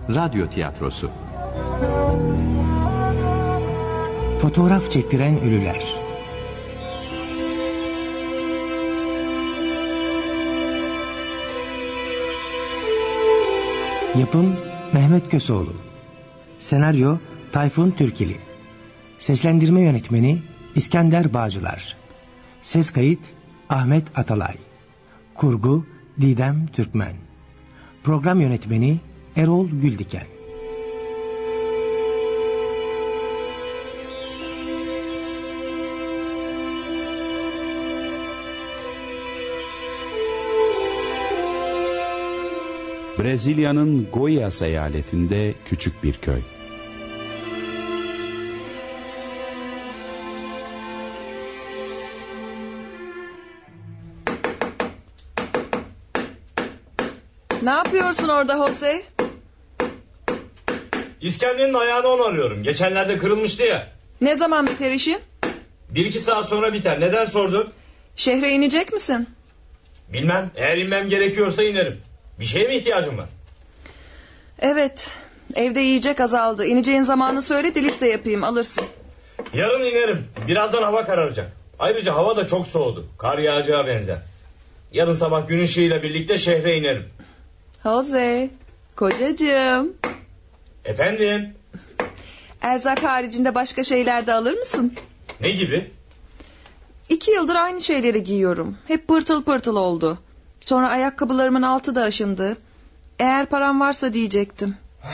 radyo tiyatrosu. Fotoğraf çektiren ölüler. Yapım Mehmet Köseoğlu. Senaryo Tayfun Türkili. Seslendirme yönetmeni İskender Bağcılar. Ses kayıt Ahmet Atalay. Kurgu Didem Türkmen. Program yönetmeni Erol Güldiken. Brezilya'nın Goiás eyaletinde küçük bir köy. Ne yapıyorsun orada Jose? İskemlenin ayağını onarıyorum. Geçenlerde kırılmıştı ya. Ne zaman biter işin? 1-2 saat sonra biter. Neden sordun? Şehre inecek misin? Bilmem. Eğer inmem gerekiyorsa inerim. Bir şeye mi ihtiyacım var? Evet. Evde yiyecek azaldı. İneceğin zamanı söyle de liste yapayım, alırsın. Yarın inerim. Birazdan hava kararacak. Ayrıca hava da çok soğudu. Kar yağacağı benzer. Yarın sabah gün ışığıyla birlikte şehre inerim. Jose, kocacığım. Efendim? Erzak haricinde başka şeyler de alır mısın? Ne gibi? 2 yıldır aynı şeyleri giyiyorum. Hep pırtıl pırtıl oldu. Sonra ayakkabılarımın altı da aşındı. Eğer param varsa diyecektim.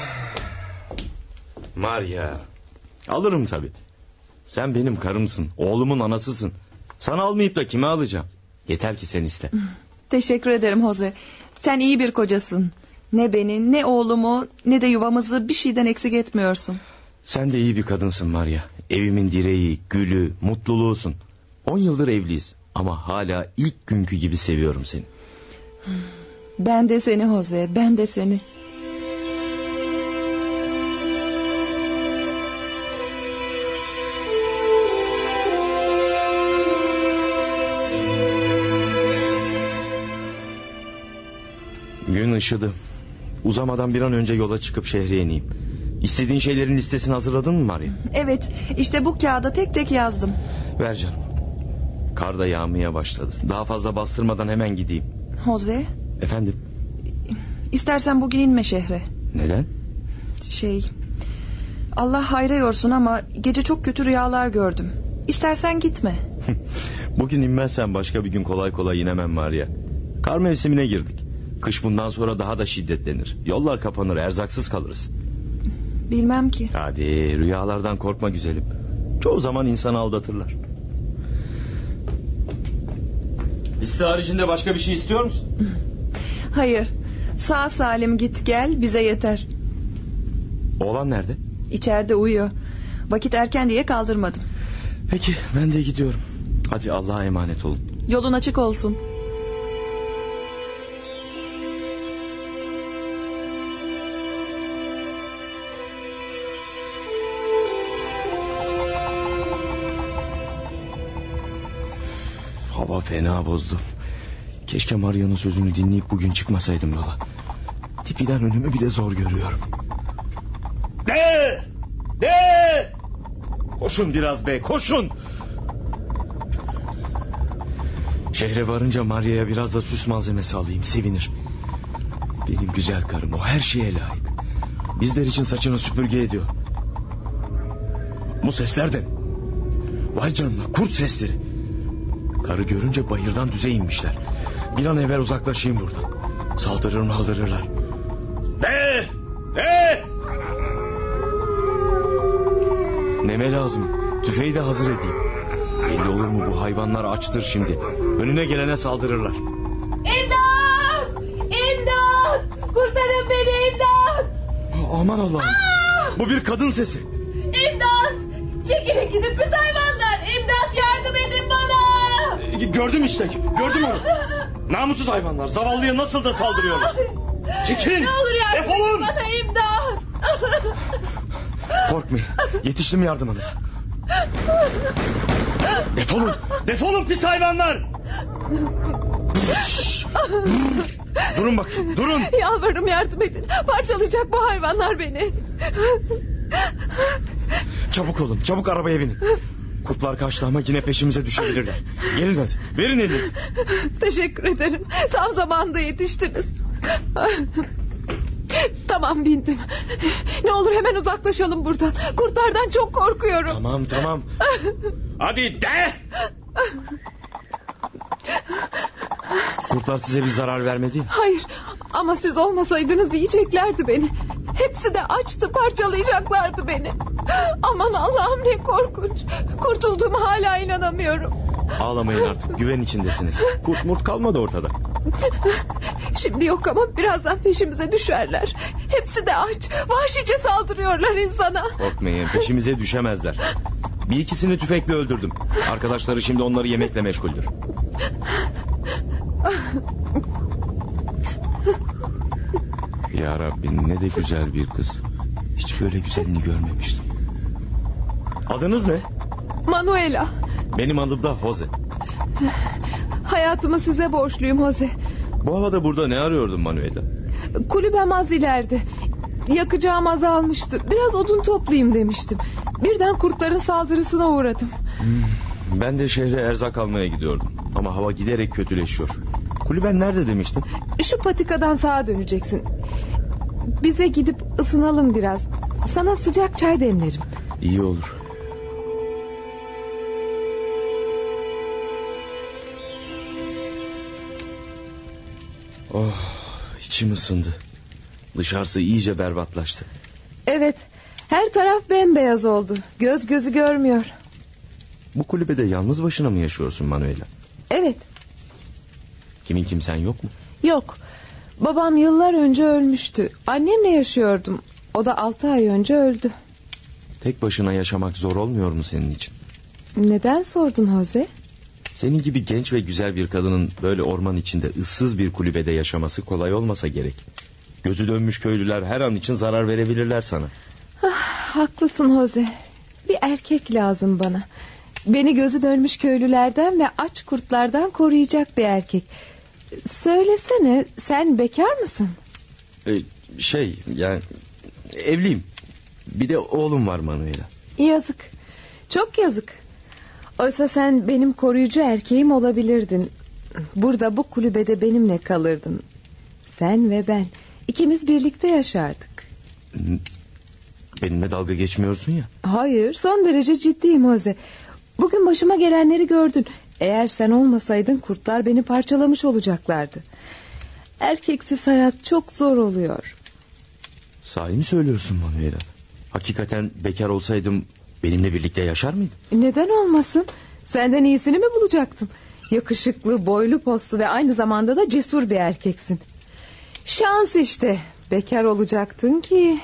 Maria, alırım tabii. Sen benim karımsın, oğlumun anasısın. Sana almayıp da kime alacağım? Yeter ki sen iste. Teşekkür ederim Jose. Sen iyi bir kocasın. Ne beni, ne oğlumu, ne de yuvamızı bir şeyden eksik etmiyorsun. Sen de iyi bir kadınsın Maria. Evimin direği, gülü, mutluluğusun. 10 yıldır evliyiz ama hala ilk günkü gibi seviyorum seni. Ben de seni Jose, ben de seni. Gün ışıdı. Uzamadan bir an önce yola çıkıp şehre ineyim. İstediğin şeylerin listesini hazırladın mı Maria? Evet, işte bu kağıda tek tek yazdım. Ver canım. Kar da yağmaya başladı. Daha fazla bastırmadan hemen gideyim. Jose. Efendim? İstersen bugün inme şehre. Neden? Allah hayra yorsun ama gece çok kötü rüyalar gördüm. İstersen gitme. Bugün inmezsen başka bir gün kolay kolay inemem Maria. Kar mevsimine girdik. Kış bundan sonra daha da şiddetlenir. Yollar kapanır, erzaksız kalırız. Bilmem ki. Hadi rüyalardan korkma güzelim. Çoğu zaman insanı aldatırlar. Liste haricinde başka bir şey istiyor musun? Hayır. Sağ salim git gel, bize yeter. Oğlan nerede? İçeride uyuyor. Vakit erken diye kaldırmadım. Peki ben de gidiyorum. Hadi Allah'a emanet olun. Yolun açık olsun. Hava fena bozdu. Keşke Maria'nın sözünü dinleyip bugün çıkmasaydım yola. Tipiden önümü bile zor görüyorum. De! Koşun biraz be, koşun! Şehre varınca Maria'ya biraz da süs malzemesi alayım, sevinir. Benim güzel karım, o her şeye layık. Bizler için saçını süpürge ediyor. Bu sesler de... Vay canına, kurt sesleri. Karı görünce bayırdan düze inmişler. Bir an evvel uzaklaşayım buradan. Saldırırlar. De! Neme lazım? Tüfeği de hazır edeyim. Belli olur mu, bu hayvanlar açtır şimdi. Önüne gelene saldırırlar. İmdat! Kurtarın beni, imdat! Aman Allah'ım. Bu bir kadın sesi. İmdat! Çekilin gidin pis hayvanlar! İmdat, yardım edin bana! Gördüm onu. Namussuz hayvanlar, zavallıya nasıl da saldırıyorlar. Çekilin. Ne olur yardım defolun. edin bana, imdat! Korkmayın, yetiştim yardımınıza. Defolun pis hayvanlar. Şşş, Durun bakayım, durun. Yalvarırım yardım edin. Parçalayacak bu hayvanlar beni. Çabuk olun, çabuk arabaya binin. Kurtlar kaçtı ama yine peşimize düşebilirler. Gelin hadi, verin elinizi. Teşekkür ederim. Tam zamanında yetiştiniz. Tamam, bindim. Ne olur hemen uzaklaşalım buradan. Kurtlardan çok korkuyorum. Tamam. Hadi de. Kurtlar size bir zarar vermedi mi? Hayır, ama siz olmasaydınız yiyeceklerdi beni. Hepsi de açtı, parçalayacaklardı beni. Aman Allah'ım, ne korkunç. Kurtulduğuma hala inanamıyorum. Ağlamayın artık, güven içindesiniz. Kurt murt kalmadı ortada. Şimdi yok ama birazdan peşimize düşerler. Hepsi de aç, vahşice saldırıyorlar insana. Korkmayın, peşimize düşemezler. Bir ikisini tüfekle öldürdüm. Arkadaşları şimdi onları yemekle meşguldür. Ya Rabbim, ne de güzel bir kız. Hiç böyle güzelini görmemiştim. Adınız ne? Manuela. Benim adım da Jose. Hayatımı size borçluyum Jose. Bu havada burada ne arıyordun Manuela? Kulübem az ileride. Yakacağım azalmıştı. Biraz odun toplayayım demiştim. Birden kurtların saldırısına uğradım. Ben de şehre erzak almaya gidiyordum. Ama hava giderek kötüleşiyor. Kulüben nerede demiştin? Şu patikadan sağa döneceksin. Bize gidip ısınalım biraz. Sana sıcak çay demlerim. İyi olur. Oh, içim ısındı. Dışarısı iyice berbatlaştı. Evet, her taraf bembeyaz oldu. Göz gözü görmüyor. Bu kulübede yalnız başına mı yaşıyorsun Manuela? Evet. Kimin kimsen yok mu? Yok. Babam yıllar önce ölmüştü. Annemle yaşıyordum. O da 6 ay önce öldü. Tek başına yaşamak zor olmuyor mu senin için? Neden sordun Jose? Senin gibi genç ve güzel bir kadının böyle orman içinde ıssız bir kulübede yaşaması kolay olmasa gerek. Gözü dönmüş köylüler her an için zarar verebilirler sana. Haklısın Jose. Bir erkek lazım bana. Beni gözü dönmüş köylülerden ve aç kurtlardan koruyacak bir erkek. Söylesene, sen bekar mısın? Yani evliyim. Bir de oğlum var Manuela. Yazık. Çok yazık. Oysa sen benim koruyucu erkeğim olabilirdin. Burada bu kulübede benimle kalırdın. Sen ve ben. İkimiz birlikte yaşardık. Benimle dalga geçmiyorsun ya. Hayır, son derece ciddiyim Jose. Bugün başıma gelenleri gördün. Eğer sen olmasaydın kurtlar beni parçalamış olacaklardı. Erkeksiz hayat çok zor oluyor. Sahi mi söylüyorsun Manuela? Hakikaten bekar olsaydım benimle birlikte yaşar mıydın? Neden olmasın? Senden iyisini mi bulacaktım? Yakışıklı, boylu poslu ve aynı zamanda da cesur bir erkeksin. Şans işte. Bekar olacaktın ki.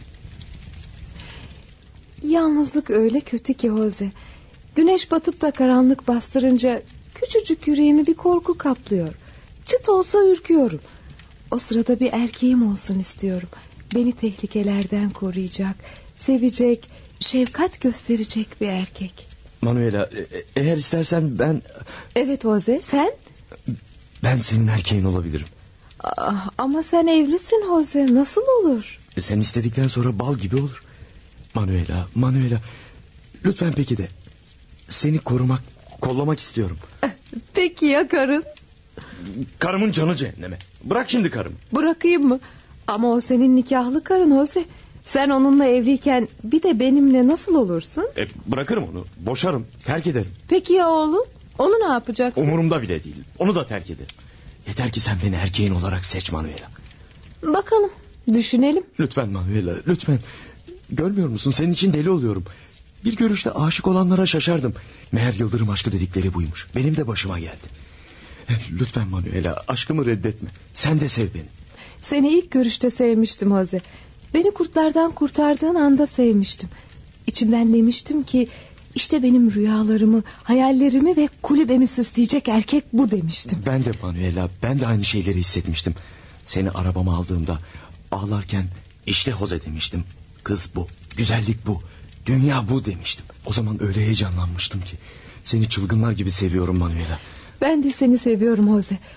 Yalnızlık öyle kötü ki Jose. Güneş batıp da karanlık bastırınca küçücük yüreğimi bir korku kaplıyor. Çıt olsa ürküyorum. O sırada bir erkeğim olsun istiyorum. Beni tehlikelerden koruyacak, sevecek, şefkat gösterecek bir erkek. Manuela, eğer istersen ben... Evet Jose, sen? Ben senin erkeğin olabilirim. Ama sen evlisin Jose, nasıl olur? Sen istedikten sonra bal gibi olur. Manuela, lütfen peki de seni korumak, kollamak istiyorum. Peki ya karın? Karımın canı cehenneme. Bırak şimdi karımı. Bırakayım mı? Ama o senin nikahlı karın Jose. Sen onunla evliyken bir de benimle nasıl olursun? Bırakırım onu, boşarım, terk ederim. Peki ya oğlum? Onu ne yapacaksın? Umurumda bile değil, onu da terk ederim. Yeter ki sen beni erkeğin olarak seç Manuela. Bakalım, düşünelim. Lütfen Manuela, lütfen. Görmüyor musun, senin için deli oluyorum. Bir görüşte aşık olanlara şaşardım. Meğer yıldırım aşkı dedikleri buymuş. Benim de başıma geldi. Lütfen Manuela, aşkımı reddetme. Sen de sev beni. Seni ilk görüşte sevmiştim Jose. Beni kurtlardan kurtardığın anda sevmiştim. İçimden demiştim ki işte benim rüyalarımı, hayallerimi ve kulübemi süsleyecek erkek bu demiştim. Ben de Manuela, ben de aynı şeyleri hissetmiştim. Seni arabama aldığımda ağlarken işte Jose demiştim. Kız bu, güzellik bu, dünya bu demiştim. O zaman öyle heyecanlanmıştım ki. Seni çılgınlar gibi seviyorum Manuela. Ben de seni seviyorum Jose.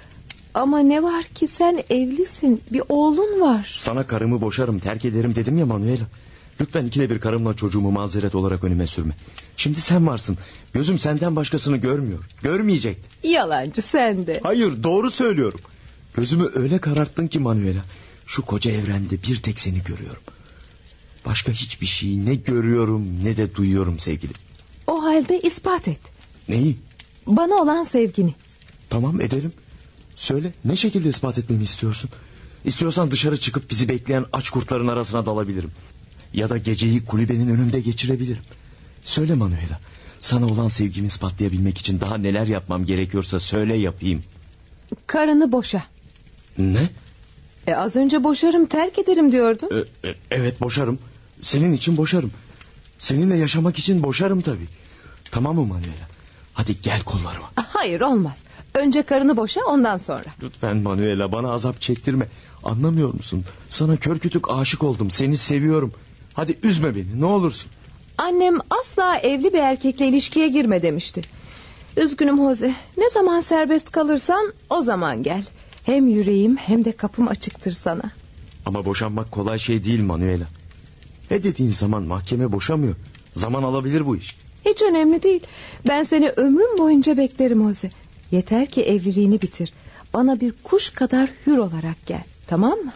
Ama ne var ki sen evlisin, bir oğlun var. Sana karımı boşarım, terk ederim dedim ya Manuela. Lütfen ikide bir karımla çocuğumu mazeret olarak önüme sürme. Şimdi sen varsın. Gözüm senden başkasını görmüyor. Görmeyecekti. Yalancı sen de. Hayır, doğru söylüyorum. Gözümü öyle kararttın ki Manuela. Şu koca evrende bir tek seni görüyorum. Başka hiçbir şeyi ne görüyorum ne de duyuyorum sevgilim. O halde ispat et. Neyi? Bana olan sevgini. Tamam, edelim. Söyle, ne şekilde ispat etmemi istiyorsun? İstiyorsan dışarı çıkıp bizi bekleyen aç kurtların arasına dalabilirim. Ya da geceyi kulübenin önünde geçirebilirim. Söyle Manuela, sana olan sevgimi ispatlayabilmek için daha neler yapmam gerekiyorsa söyle, yapayım. Karını boşa. Ne? Az önce boşarım, terk ederim diyordun. Evet, boşarım. Senin için boşarım. Seninle yaşamak için boşarım tabii. Tamam mı Manuela? Hadi gel kollarıma. Hayır, olmaz. Önce karını boşa, ondan sonra. Lütfen Manuela, bana azap çektirme. Anlamıyor musun? Sana kör kütük aşık oldum. Seni seviyorum. Hadi üzme beni, ne olursun. Annem asla evli bir erkekle ilişkiye girme demişti. Üzgünüm Jose. Ne zaman serbest kalırsan o zaman gel. Hem yüreğim hem de kapım açıktır sana. Ama boşanmak kolay şey değil Manuela. Ne dediğin zaman mahkeme boşamıyor. Zaman alabilir bu iş. Hiç önemli değil. Ben seni ömrüm boyunca beklerim Jose. Yeter ki evliliğini bitir. Bana bir kuş kadar hür olarak gel. Tamam mı?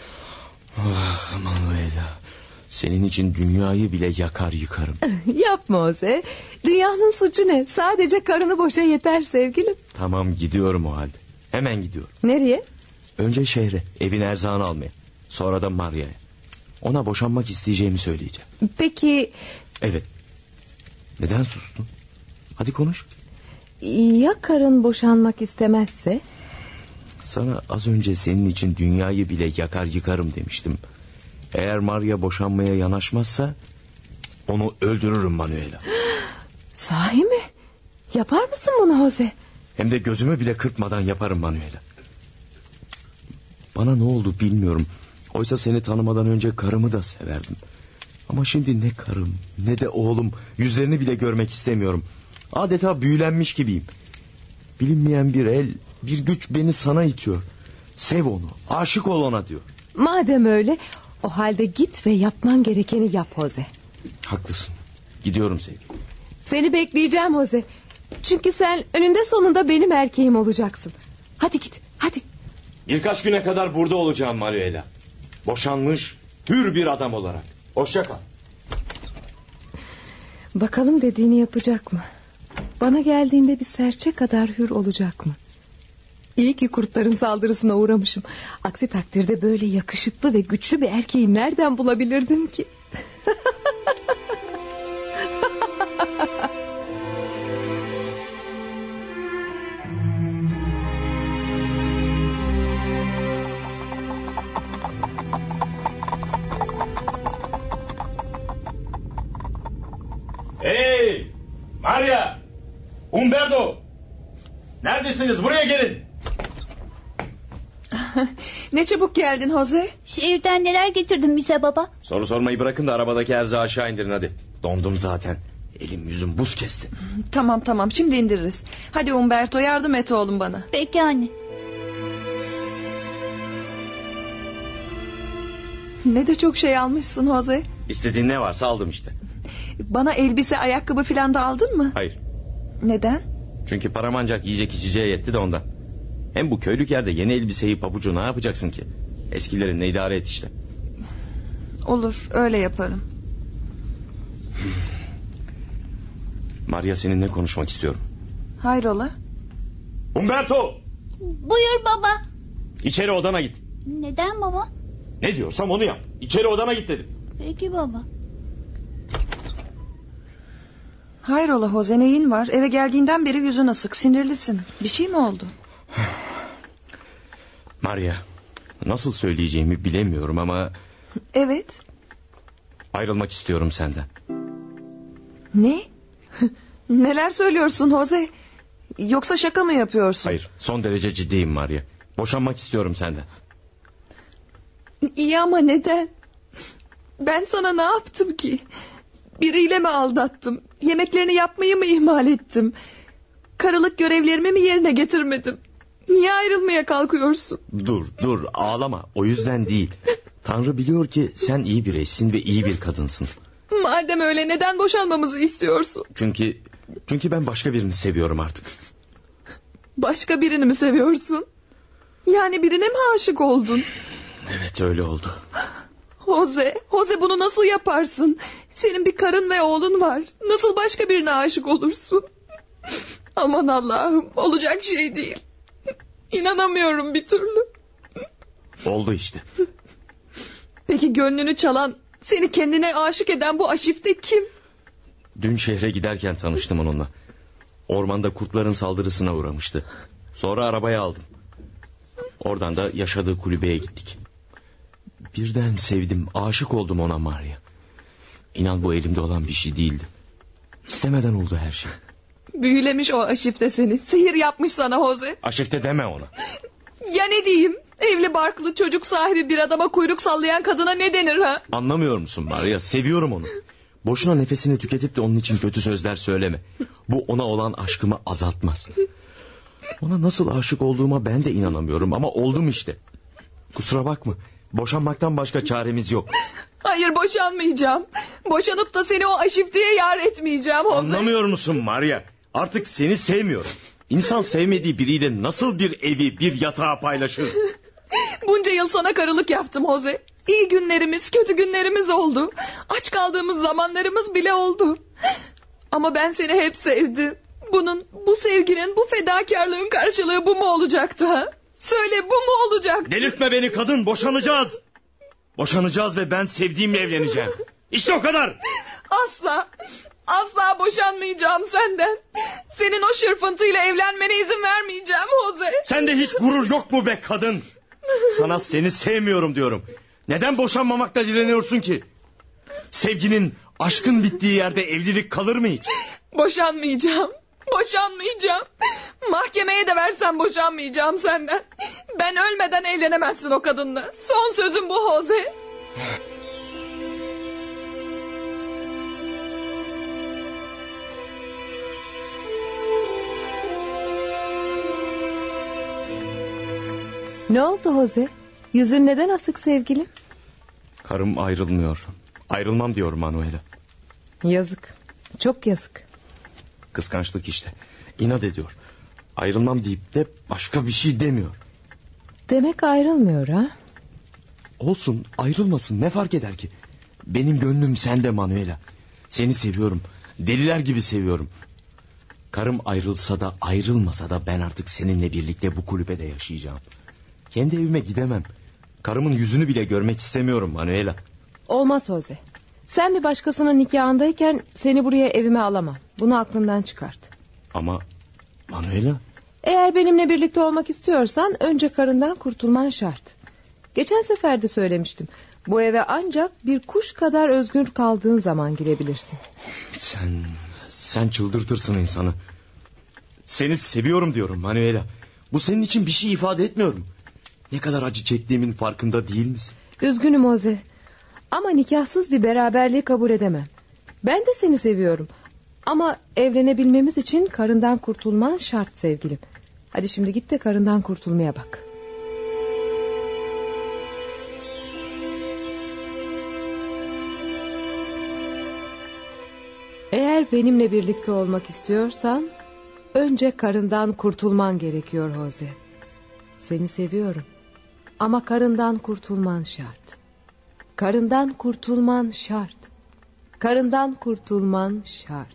Ah Manuela. Senin için dünyayı bile yakar yıkarım. Yapma Jose. Dünyanın suçu ne? Sadece karını boşa yeter sevgilim. Tamam, gidiyorum o halde. Hemen gidiyorum. Nereye? Önce şehre, evin erzağını almaya. Sonra da Maria'ya. Ona boşanmak isteyeceğimi söyleyeceğim. Peki... Evet. Neden sustun? Hadi konuş. Ya karın boşanmak istemezse? Sana az önce senin için dünyayı bile yakar yıkarım demiştim. Eğer Maria boşanmaya yanaşmazsa onu öldürürüm Manuela. Sahi mi? Yapar mısın bunu Jose? Hem de gözümü bile kırpmadan yaparım Manuela. Bana ne oldu bilmiyorum. Oysa seni tanımadan önce karımı da severdim. Ama şimdi ne karım ne de oğlum, yüzlerini bile görmek istemiyorum. Adeta büyülenmiş gibiyim. Bilinmeyen bir el, bir güç beni sana itiyor. Sev onu, aşık ol ona diyor. Madem öyle, o halde git ve yapman gerekeni yap Jose. Haklısın. Gidiyorum sevgilim. Seni bekleyeceğim Jose. Çünkü sen önünde sonunda benim erkeğim olacaksın. Hadi git, hadi. Birkaç güne kadar burada olacağım Manuela. Boşanmış, hür bir adam olarak. Hoşça kal. Bakalım dediğini yapacak mı? Bana geldiğinde bir serçe kadar hür olacak mı? İyi ki kurtların saldırısına uğramışım. Aksi takdirde böyle yakışıklı ve güçlü bir erkeği nereden bulabilirdim ki? Hey! Maria! Umberto! Neredesiniz? Buraya gelin. Ne çabuk geldin Jose. Şehirden neler getirdin bize baba? Soru sormayı bırakın da arabadaki erzağı aşağı indirin hadi. Dondum zaten. Elim yüzüm buz kesti. Tamam şimdi indiririz. Hadi Umberto, yardım et oğlum bana. Peki anne. Ne de çok şey almışsın Jose. İstediğin ne varsa aldım işte. Bana elbise, ayakkabı filan da aldın mı? Hayır. Neden? Çünkü param ancak yiyecek içeceğe yetti de ondan. Hem bu köylük yerde yeni elbiseyi pabucu ne yapacaksın ki? Eskilerinle idare et işte. Olur, öyle yaparım. Maria, seninle konuşmak istiyorum. Hayrola? Umberto! Buyur baba. İçeri odana git. Neden baba? Ne diyorsam onu yap. İçeri odana git dedim. Peki baba. Hayrola Jose, neyin var? Eve geldiğinden beri yüzün asık, sinirlisin. Bir şey mi oldu? Maria, nasıl söyleyeceğimi bilemiyorum ama... Evet. Ayrılmak istiyorum senden. Ne? Neler söylüyorsun Jose? Yoksa şaka mı yapıyorsun? Hayır, son derece ciddiyim Maria. Boşanmak istiyorum senden. İyi ama neden? Ben sana ne yaptım ki? Biriyle mi aldattım? Yemeklerini yapmayı mı ihmal ettim? Karılık görevlerimi mi yerine getirmedim? Niye ayrılmaya kalkıyorsun? Dur ağlama, o yüzden değil. Tanrı biliyor ki sen iyi bir eşsin ve iyi bir kadınsın. Madem öyle neden boşanmamızı istiyorsun? Çünkü ben başka birini seviyorum artık. Başka birini mi seviyorsun? Yani birine mi aşık oldun? Evet, öyle oldu. Jose bunu nasıl yaparsın? Senin bir karın ve oğlun var. Nasıl başka birine aşık olursun? Aman Allah'ım, olacak şey değil. İnanamıyorum bir türlü. Oldu işte. Peki gönlünü çalan, seni kendine aşık eden bu aşifte kim? Dün şehre giderken tanıştım onunla. Ormanda kurtların saldırısına uğramıştı. Sonra arabaya aldım. Oradan da yaşadığı kulübeye gittik. Birden sevdim, aşık oldum ona Maria. İnan bu elimde olan bir şey değildi. İstemeden oldu her şey. Büyülemiş o aşifte seni. Sihir yapmış sana Jose. Aşifte deme ona. Ya ne diyeyim? Evli barklı çocuk sahibi bir adama kuyruk sallayan kadına ne denir ha? Anlamıyor musun Maria? Seviyorum onu. Boşuna nefesini tüketip de onun için kötü sözler söyleme. Bu ona olan aşkımı azaltmaz. Ona nasıl aşık olduğuma ben de inanamıyorum ama oldum işte. Kusura bakma. Boşanmaktan başka çaremiz yok. Hayır, boşanmayacağım. Boşanıp da seni o aşifteye yar etmeyeceğim Jose. Anlamıyor musun Maria? Artık seni sevmiyorum. İnsan sevmediği biriyle nasıl bir evi, bir yatağı paylaşır? Bunca yıl sana karılık yaptım Jose. İyi günlerimiz, kötü günlerimiz oldu. Aç kaldığımız zamanlarımız bile oldu. Ama ben seni hep sevdim. Bu sevginin, bu fedakarlığın karşılığı bu mu olacaktı ha? Söyle, bu mu olacaktı? Delirtme beni kadın, boşanacağız. Boşanacağız ve ben sevdiğimle evleneceğim. İşte o kadar. Asla boşanmayacağım senden. Senin o şırfıntıyla evlenmene izin vermeyeceğim Jose. Sende hiç gurur yok mu be kadın? Sana seni sevmiyorum diyorum. Neden boşanmamakta direniyorsun ki? Sevginin, aşkın bittiği yerde evlilik kalır mı hiç? Boşanmayacağım. Mahkemeye de versen boşanmayacağım senden. Ben ölmeden evlenemezsin o kadınla. Son sözüm bu Jose. Ne oldu Jose? Yüzün neden asık sevgilim? Karım ayrılmıyor. Ayrılmam diyor Manuela. Yazık. Çok yazık. Kıskançlık işte. İnat ediyor. Ayrılmam deyip de başka bir şey demiyor. Demek ayrılmıyor ha? Olsun, ayrılmasın, ne fark eder ki? Benim gönlüm sende Manuela. Seni seviyorum. Deliler gibi seviyorum. Karım ayrılsa da ayrılmasa da ben artık seninle birlikte bu kulübede yaşayacağım. Kendi evime gidemem. Karımın yüzünü bile görmek istemiyorum Manuela. Olmaz Jose. Sen bir başkasının nikahındayken seni buraya evime alamam. Bunu aklından çıkart. Ama Manuela... Eğer benimle birlikte olmak istiyorsan önce karından kurtulman şart. Geçen sefer de söylemiştim. Bu eve ancak bir kuş kadar özgür kaldığın zaman girebilirsin. Sen çıldırtırsın insanı. Seni seviyorum diyorum Manuela. Bu senin için bir şey ifade etmiyorum. Ne kadar acı çektiğimin farkında değil misin? Üzgünüm Jose. Ama nikahsız bir beraberliği kabul edemem. Ben de seni seviyorum. Ama evlenebilmemiz için karından kurtulman şart sevgilim. Hadi şimdi git de karından kurtulmaya bak. Eğer benimle birlikte olmak istiyorsan önce karından kurtulman gerekiyor Jose. Seni seviyorum. Ama karından kurtulman şart. Karından kurtulman şart. Karından kurtulman şart.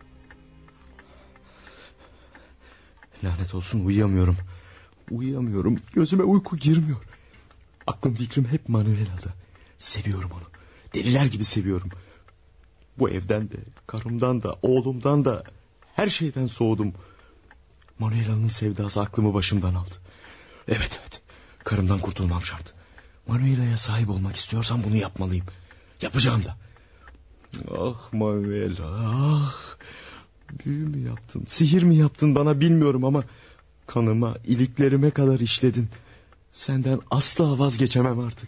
Lanet olsun, uyuyamıyorum. Uyuyamıyorum, gözüme uyku girmiyor. Aklım fikrim hep Manuela'da. Seviyorum onu. Deliler gibi seviyorum. Bu evden de, karımdan da, oğlumdan da, her şeyden soğudum. Manuela'nın sevdası aklımı başımdan aldı. Evet, karımdan kurtulmam şart. Manuela'ya sahip olmak istiyorsam bunu yapmalıyım. Yapacağım da. Ah Manuela, ah. Büyü mü yaptın, sihir mi yaptın bana bilmiyorum ama kanıma, iliklerime kadar işledin. Senden asla vazgeçemem artık.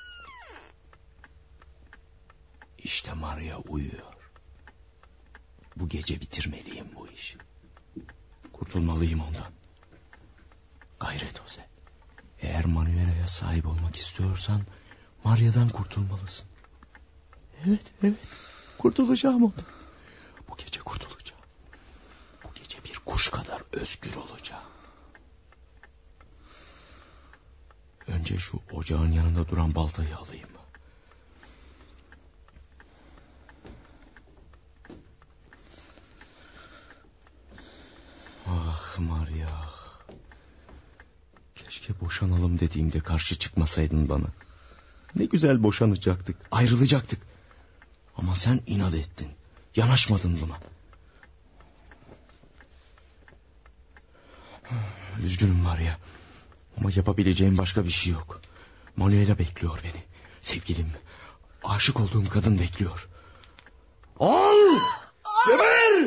İşte Maria uyuyor. Bu gece bitirmeliyim bu işi. Kurtulmalıyım ondan. Gayret Jose. Eğer Manuela'ya sahip olmak istiyorsan Maria'dan kurtulmalısın. Evet. Kurtulacağım ondan. Bu gece kurtulacağım. Bu gece bir kuş kadar özgür olacağım. Önce şu ocağın yanında duran baltayı alayım. Ah Maria. Keşke boşanalım dediğimde karşı çıkmasaydın bana. Ne güzel boşanacaktık, ayrılacaktık. Ama sen inat ettin. Yanaşmadın buna. Üzgünüm Maria. Ama yapabileceğim başka bir şey yok. Manuela bekliyor beni. Sevgilim, aşık olduğum kadın bekliyor. Al! Geber!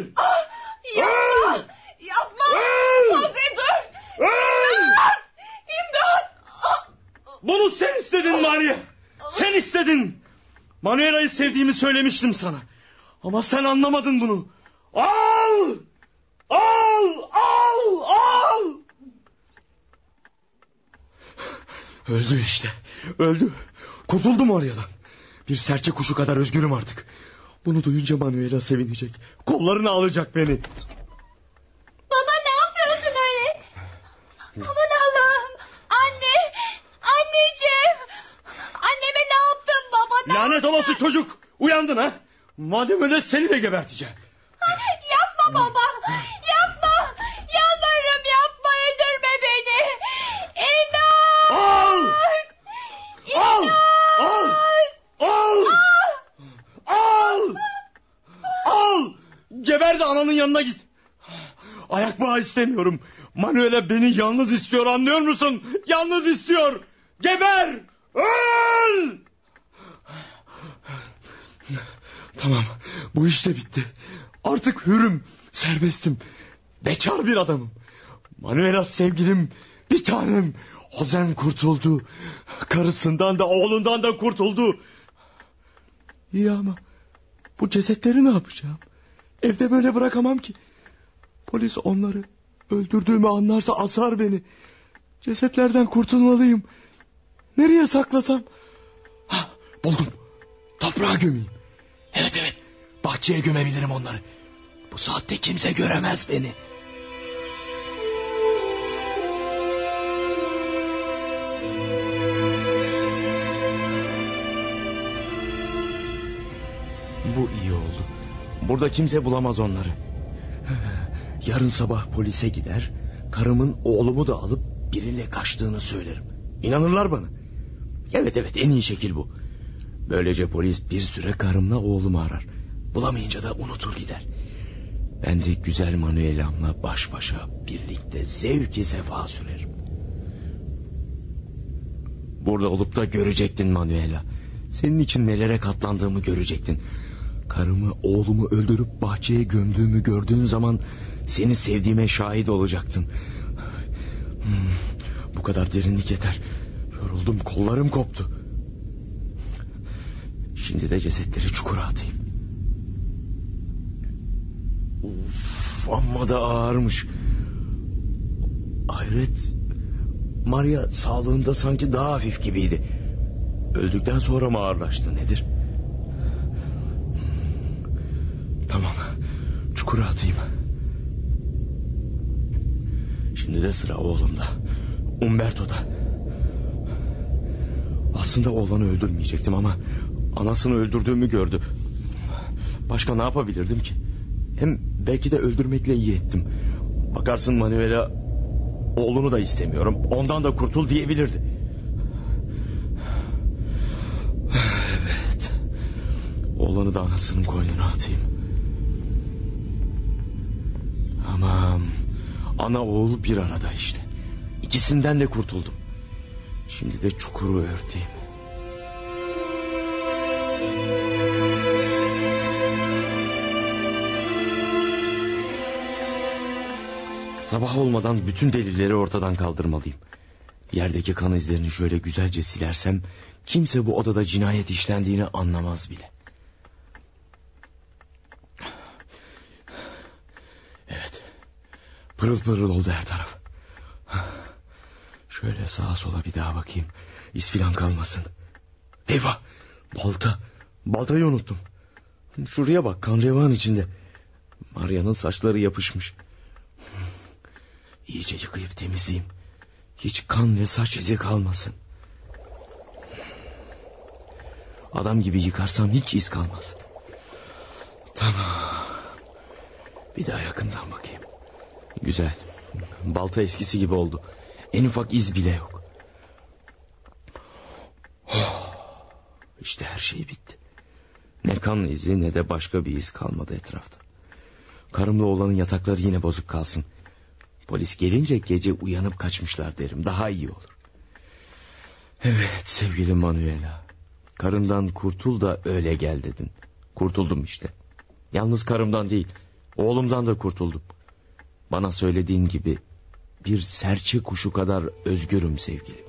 Yapma! Jose dur! İmdat! Bunu sen istedin Maria. Sen istedin. Manuela'yı sevdiğimi söylemiştim sana. Ama sen anlamadın bunu. Al! Öldü işte. Öldü. Kurtuldum Maria'dan. Bir serçe kuşu kadar özgürüm artık. Bunu duyunca Manuela sevinecek. Kollarına alacak beni. Baba ne yapıyorsun öyle? Aman Allah'ım. Anne. Anneciğim. Anneme ne yaptın baba? Lanet olası çocuk. Uyandın ha? Madem öyle seni de geberteceğim. Yapma baba. Yapma. Yalvarırım yapma. Öldürme beni. İmdat. Al. Geber de ananın yanına git. Ayak bağı istemiyorum. Manuela beni yalnız istiyor, anlıyor musun? Yalnız istiyor. Geber. Öl. Tamam, bu iş de bitti. Artık hürüm, serbestim. Bekar bir adamım. Manuela sevgilim, bir tanem. Jose'm kurtuldu. Karısından da oğlundan da kurtuldu. İyi ama bu cesetleri ne yapacağım? Evde böyle bırakamam ki. Polis onları öldürdüğümü anlarsa asar beni. Cesetlerden kurtulmalıyım. Nereye saklasam? Buldum. Toprağa gömeyim. Evet. Bahçeye gömebilirim onları. Bu saatte kimse göremez beni. Bu iyi oldu. Burada kimse bulamaz onları. Yarın sabah polise gider, karımın oğlumu da alıp biriyle kaçtığını söylerim. İnanırlar bana. Evet, en iyi şekil bu. Böylece polis bir süre karımla oğlumu arar. Bulamayınca da unutur gider. Ben de güzel Manuela'mla baş başa birlikte zevki sefa sürerim. Burada olup da görecektin Manuela. Senin için nelere katlandığımı görecektin. Karımı oğlumu öldürüp bahçeye gömdüğümü gördüğün zaman seni sevdiğime şahit olacaktın. Bu kadar derinlik yeter. Yoruldum, kollarım koptu. Şimdi de cesetleri çukura atayım. Amma da ağırmış. Hayret. Maria sağlığında sanki daha hafif gibiydi. Öldükten sonra mı ağırlaştı nedir? Tamam. Çukura atayım. Şimdi de sıra oğlumda. Umberto'da. Aslında oğlanı öldürmeyecektim ama anasını öldürdüğümü gördü. Başka ne yapabilirdim ki? Hem belki de öldürmekle iyi ettim. Bakarsın Manuela oğlunu da istemiyorum, ondan da kurtul diyebilirdi. Evet. Oğlanı da anasının koynuna atayım. Aman, ana oğul bir arada işte. İkisinden de kurtuldum. Şimdi de çukuru örteyim. Sabah olmadan bütün delilleri ortadan kaldırmalıyım. Yerdeki kan izlerini şöyle güzelce silersem kimse bu odada cinayet işlendiğini anlamaz bile. Pırıl pırıl oldu her taraf. Şöyle sağa sola bir daha bakayım. İz filan kalmasın. Eyvah! Baltayı unuttum. Şuraya bak, kan revan içinde. Maria'nın saçları yapışmış. İyice yıkayıp temizleyeyim. Hiç kan ve saç izi kalmasın. Adam gibi yıkarsam hiç iz kalmaz. Tamam. Bir daha yakından bakayım. Güzel. Balta eskisi gibi oldu. En ufak iz bile yok. İşte her şey bitti. Ne kan izi ne de başka bir iz kalmadı etrafta. Karımla oğlanın yatakları yine bozuk kalsın. Polis gelince gece uyanıp kaçmışlar derim. Daha iyi olur. Evet sevgili Manuela. Karından kurtul da öyle gel dedin. Kurtuldum işte. Yalnız karımdan değil, oğlumdan da kurtuldum. Bana söylediğin gibi bir serçe kuşu kadar özgürüm sevgilim.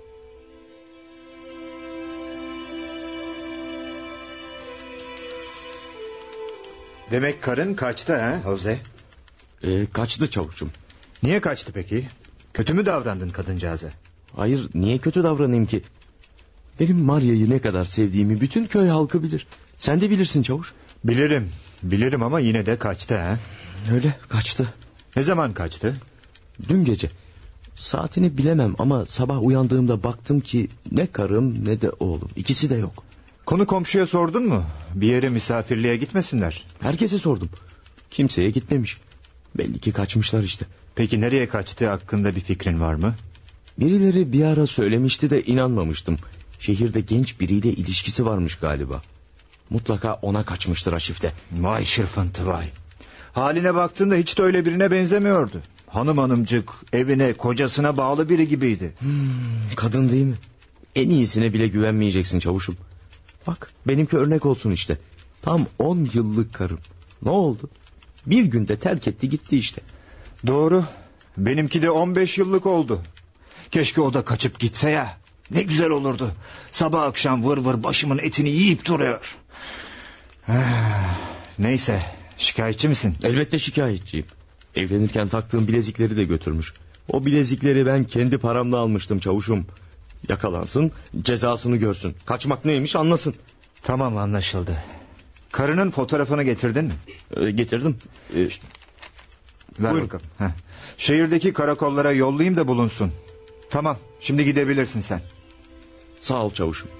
Demek karın kaçtı ha Jose? Kaçtı çavuşum. Niye kaçtı peki? Kötü mü davrandın kadıncağıza? Hayır, niye kötü davranayım ki? Benim Maria'yı ne kadar sevdiğimi bütün köy halkı bilir. Sen de bilirsin çavuş. Bilirim ama yine de kaçtı ha? Öyle, kaçtı. Ne zaman kaçtı? Dün gece. Saatini bilemem ama sabah uyandığımda baktım ki ne karım ne de oğlum, ikisi de yok. Konu komşuya sordun mu? Bir yere misafirliğe gitmesinler. Herkese sordum. Kimseye gitmemiş. Belli ki kaçmışlar işte. Peki nereye kaçtığı hakkında bir fikrin var mı? Birileri bir ara söylemişti de inanmamıştım. Şehirde genç biriyle ilişkisi varmış galiba. Mutlaka ona kaçmıştır Aşif'te. Vay şırfıntı vay. Haline baktığında hiç de öyle birine benzemiyordu. Hanımcık, evine, kocasına bağlı biri gibiydi. Kadın değil mi? En iyisine bile güvenmeyeceksin çavuşum. Bak benimki örnek olsun işte. Tam 10 yıllık karım. Ne oldu? Bir günde terk etti gitti işte. Doğru. Benimki de 15 yıllık oldu. Keşke o da kaçıp gitse ya. Ne güzel olurdu. Sabah akşam vır vır başımın etini yiyip duruyor. Neyse, şikayetçi misin? Elbette şikayetçiyim. Evlenirken taktığım bilezikleri de götürmüş. O bilezikleri ben kendi paramla almıştım çavuşum. Yakalansın, cezasını görsün. Kaçmak neymiş anlasın. Tamam, anlaşıldı. Karının fotoğrafını getirdin mi? Getirdim. Ver Buyurun. bakalım. Şehirdeki karakollara yollayayım da bulunsun. Tamam, şimdi gidebilirsin sen. Sağ ol çavuşum.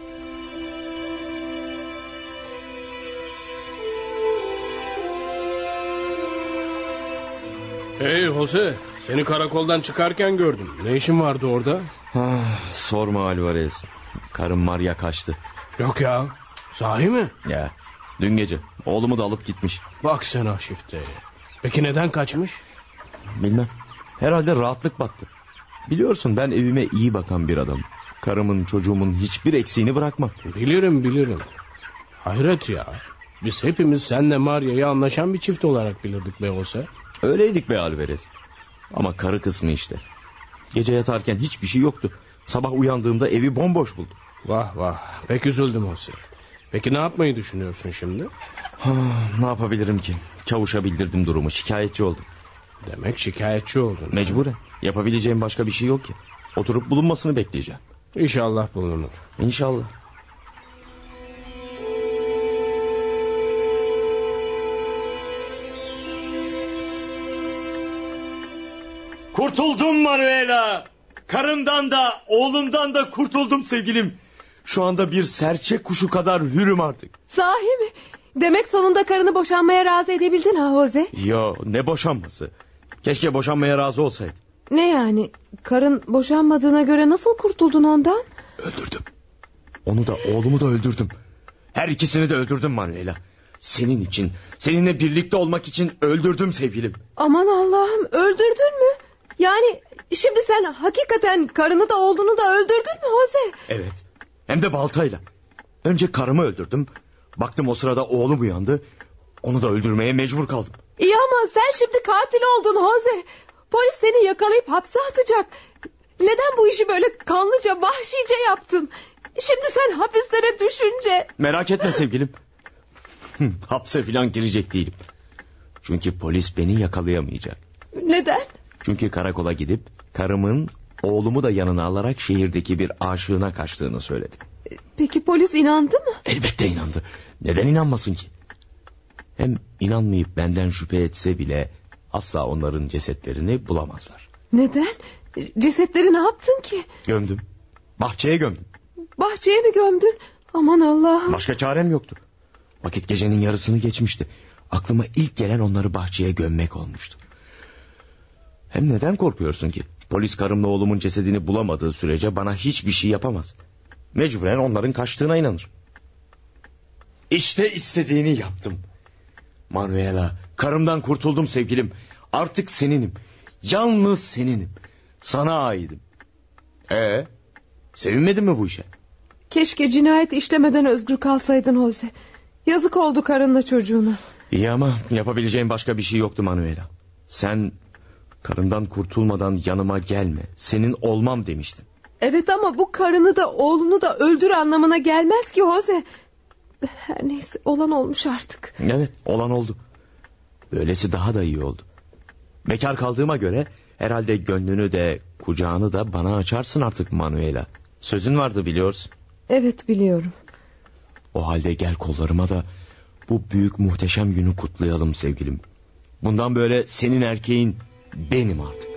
Hey Jose, seni karakoldan çıkarken gördüm. Ne işin vardı orada? Sorma Alvarez. Karım Maria kaçtı. Yok ya, sahi mi? Ya, dün gece oğlumu da alıp gitmiş. Bak sen Aşif'te. Peki neden kaçmış? Bilmem. Herhalde rahatlık battı. Biliyorsun ben evime iyi bakan bir adamım. Karımın çocuğumun hiçbir eksiğini bırakmam. Bilirim. Hayret ya. Biz hepimiz senle Maria'yı anlaşan bir çift olarak bilirdik be Jose. Öyleydik be Alvarez. Ama karı kısmı işte. Gece yatarken hiçbir şey yoktu. Sabah uyandığımda evi bomboş buldum. Vah. Pek üzüldüm Jose. Peki ne yapmayı düşünüyorsun şimdi? Ne yapabilirim ki? Çavuşa bildirdim durumu. Şikayetçi oldum. Demek şikayetçi oldun. Mecburen. Yapabileceğim başka bir şey yok ki. Oturup bulunmasını bekleyeceğim. İnşallah bulunur. İnşallah. Kurtuldum Manuela. Karımdan da oğlumdan da kurtuldum sevgilim. Şu anda bir serçe kuşu kadar hürüm artık. Sahi mi? Demek sonunda karını boşanmaya razı edebildin ha Jose? Yo, ne boşanması. Keşke boşanmaya razı olsaydı. Ne yani? Karın boşanmadığına göre nasıl kurtuldun ondan? Öldürdüm. Onu da oğlumu da öldürdüm. Her ikisini de öldürdüm Manuela. Senin için, seninle birlikte olmak için öldürdüm sevgilim. Aman Allah'ım, öldürdün mü? Yani şimdi sen hakikaten karını da oğlunu da öldürdün mü Jose? Evet, hem de baltayla. Önce karımı öldürdüm. Baktım o sırada oğlum uyandı. Onu da öldürmeye mecbur kaldım. İyi ama sen şimdi katil oldun Jose. Polis seni yakalayıp hapse atacak. Neden bu işi böyle kanlıca, vahşice yaptın? Şimdi sen hapislere düşünce... Merak etme sevgilim. Hapse falan girecek değilim. Çünkü polis beni yakalayamayacak. Neden? Çünkü karakola gidip karımın oğlumu da yanına alarak şehirdeki bir aşığına kaçtığını söyledim. Peki polis inandı mı? Elbette inandı. Neden inanmasın ki? Hem inanmayıp benden şüphe etse bile asla onların cesetlerini bulamazlar. Neden? Cesetleri ne yaptın ki? Gömdüm. Bahçeye gömdüm. Bahçeye mi gömdün? Aman Allah'ım. Başka çarem yoktu. Vakit gecenin yarısını geçmişti. Aklıma ilk gelen onları bahçeye gömmek olmuştu. Hem neden korkuyorsun ki? Polis karımla oğlumun cesedini bulamadığı sürece bana hiçbir şey yapamaz. Mecburen onların kaçtığına inanır. İşte istediğini yaptım. Manuela, karımdan kurtuldum sevgilim. Artık seninim. Yalnız seninim. Sana aidim. Sevinmedin mi bu işe? Keşke cinayet işlemeden özgür kalsaydın Jose. Yazık oldu karınla çocuğuna. İyi ama yapabileceğim başka bir şey yoktu Manuela. Sen karından kurtulmadan yanıma gelme. Senin olmam demiştin. Evet ama bu karını da oğlunu da öldür anlamına gelmez ki Jose. Her neyse olan olmuş artık. Evet, olan oldu. Böylesi daha da iyi oldu. Bekar kaldığıma göre herhalde gönlünü de kucağını da bana açarsın artık Manuela. Sözün vardı biliyorsun. Evet biliyorum. O halde gel kollarıma da bu büyük muhteşem günü kutlayalım sevgilim. Bundan böyle senin erkeğin benim artık.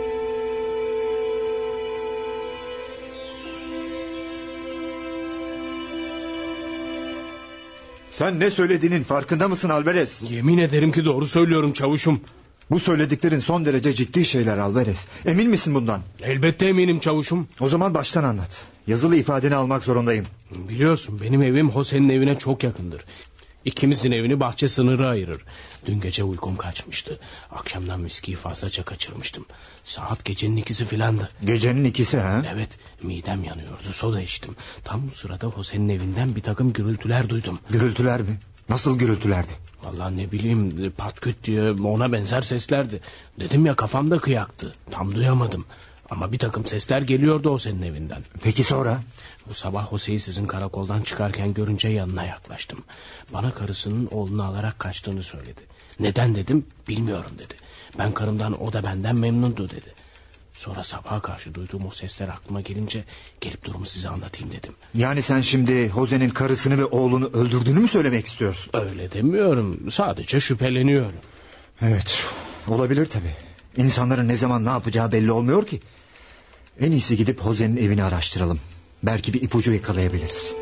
Sen ne söylediğinin farkında mısın Alvarez? Yemin ederim ki doğru söylüyorum çavuşum. Bu söylediklerin son derece ciddi şeyler Alvarez. Emin misin bundan? Elbette eminim çavuşum. O zaman baştan anlat. Yazılı ifadeni almak zorundayım. Biliyorsun benim evim Jose'nin evine çok yakındır. İkimizin evini bahçe sınırı ayırır. Dün gece uykum kaçmıştı. Akşamdan viskiyi fazlaca kaçırmıştım. Saat gecenin 2'si filandı. Gecenin 2'si ha? Evet, midem yanıyordu, soda içtim. Tam bu sırada Jose'nin evinden bir takım gürültüler duydum. Gürültüler mi? Nasıl gürültülerdi? Vallahi ne bileyim, patküt diye ona benzer seslerdi. Dedim ya, kafamda kıyaktı. Tam duyamadım. Ama bir takım sesler geliyordu o senin evinden. Peki sonra? Bu sabah Jose'yi sizin karakoldan çıkarken görünce yanına yaklaştım. Bana karısının oğlunu alarak kaçtığını söyledi. Neden dedim, bilmiyorum dedi. Ben karımdan, o da benden memnundu dedi. Sonra sabaha karşı duyduğum o sesler aklıma gelince gelip durumu size anlatayım dedim. Yani sen şimdi Jose'nin karısını ve oğlunu öldürdüğünü mü söylemek istiyorsun? Öyle demiyorum, sadece şüpheleniyorum. Evet, olabilir tabii. İnsanların ne zaman ne yapacağı belli olmuyor ki. En iyisi gidip Jose'nin evini araştıralım. Belki bir ipucu yakalayabiliriz.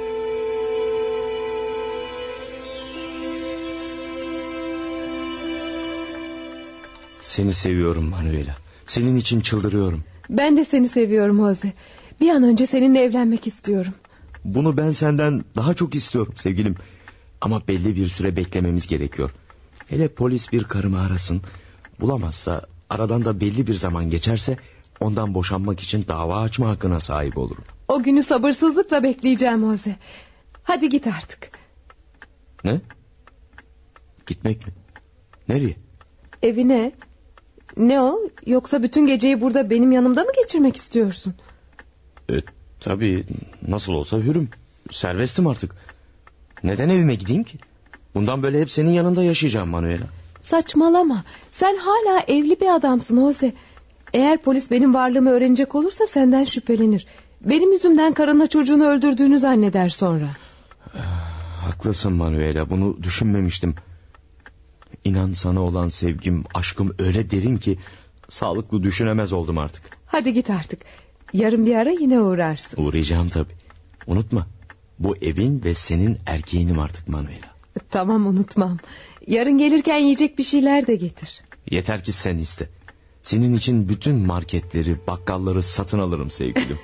Seni seviyorum Manuela. Senin için çıldırıyorum. Ben de seni seviyorum Jose. Bir an önce seninle evlenmek istiyorum. Bunu ben senden daha çok istiyorum sevgilim. Ama belli bir süre beklememiz gerekiyor. Hele polis bir karımı arasın. Bulamazsa, aradan da belli bir zaman geçerse ondan boşanmak için dava açma hakkına sahip olurum. O günü sabırsızlıkla bekleyeceğim Jose. Hadi git artık. Ne? Gitmek mi? Nereye? Evine. Ne o? Yoksa bütün geceyi burada benim yanımda mı geçirmek istiyorsun? Tabii, nasıl olsa hürüm. Serbestim artık. Neden evime gideyim ki? Bundan böyle hep senin yanında yaşayacağım Manuela. Saçmalama. Sen hala evli bir adamsın Jose. Eğer polis benim varlığımı öğrenecek olursa senden şüphelenir. Benim yüzümden karınla çocuğunu öldürdüğünü zanneder sonra. Haklısın Manuela, bunu düşünmemiştim. İnan sana olan sevgim, aşkım öyle derin ki sağlıklı düşünemez oldum artık. Hadi git artık. Yarın bir ara yine uğrarsın. Uğrayacağım tabii. Unutma, bu evin ve senin erkeğinim artık Manuela. Tamam, unutmam. Yarın gelirken yiyecek bir şeyler de getir. Yeter ki sen iste. Senin için bütün marketleri, bakkalları satın alırım sevgilim.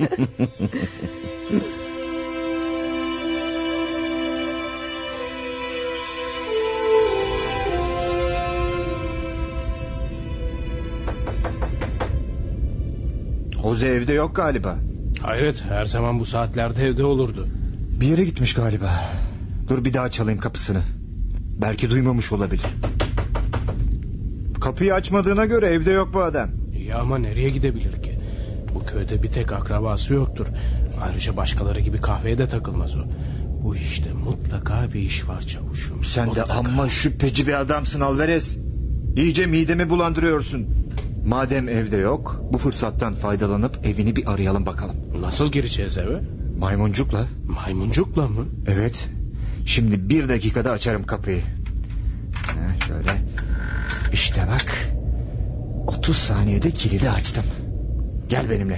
Jose evde yok galiba. Hayret, her zaman bu saatlerde evde olurdu. Bir yere gitmiş galiba. Dur bir daha çalayım kapısını. Belki duymamış olabilir. Kapıyı açmadığına göre evde yok bu adam. İyi ama nereye gidebilir ki? Bu köyde bir tek akrabası yoktur. Ayrıca başkaları gibi kahveye de takılmaz o. Bu işte mutlaka bir iş var çavuşum. Sen mutlaka. de amma şüpheci bir adamsın Alvarez. İyice midemi bulandırıyorsun. Madem evde yok, bu fırsattan faydalanıp evini bir arayalım bakalım. Nasıl gireceğiz eve? Maymuncukla. Maymuncukla mı? Evet. Şimdi 1 dakikada açarım kapıyı. Şöyle. İşte bak. 30 saniyede kilidi açtım. Gel benimle.